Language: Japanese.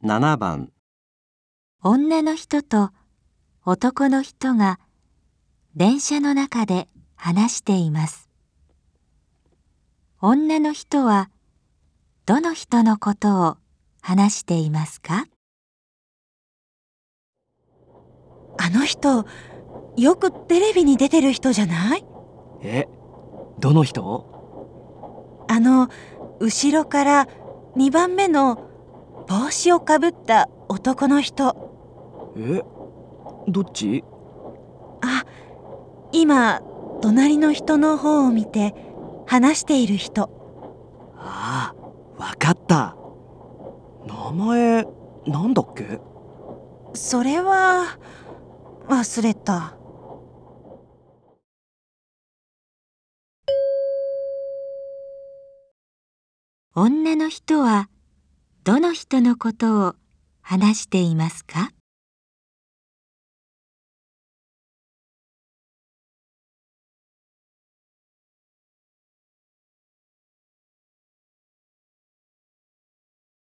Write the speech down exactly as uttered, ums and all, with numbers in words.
ななばん。 女の人と男の人が電車の中で話しています。女の人はどの人のことを話していますか？ あの人、よくテレビに出てる人じゃない？ え、どの人？ あの、後ろからにばんめの帽子をかぶった男の人。 え、どっち？ あ、今、隣の人の方を見て話している人。 ああ、わかった。名前、なんだっけ？ それは、忘れた。 女の人はどの人のことを話していますか？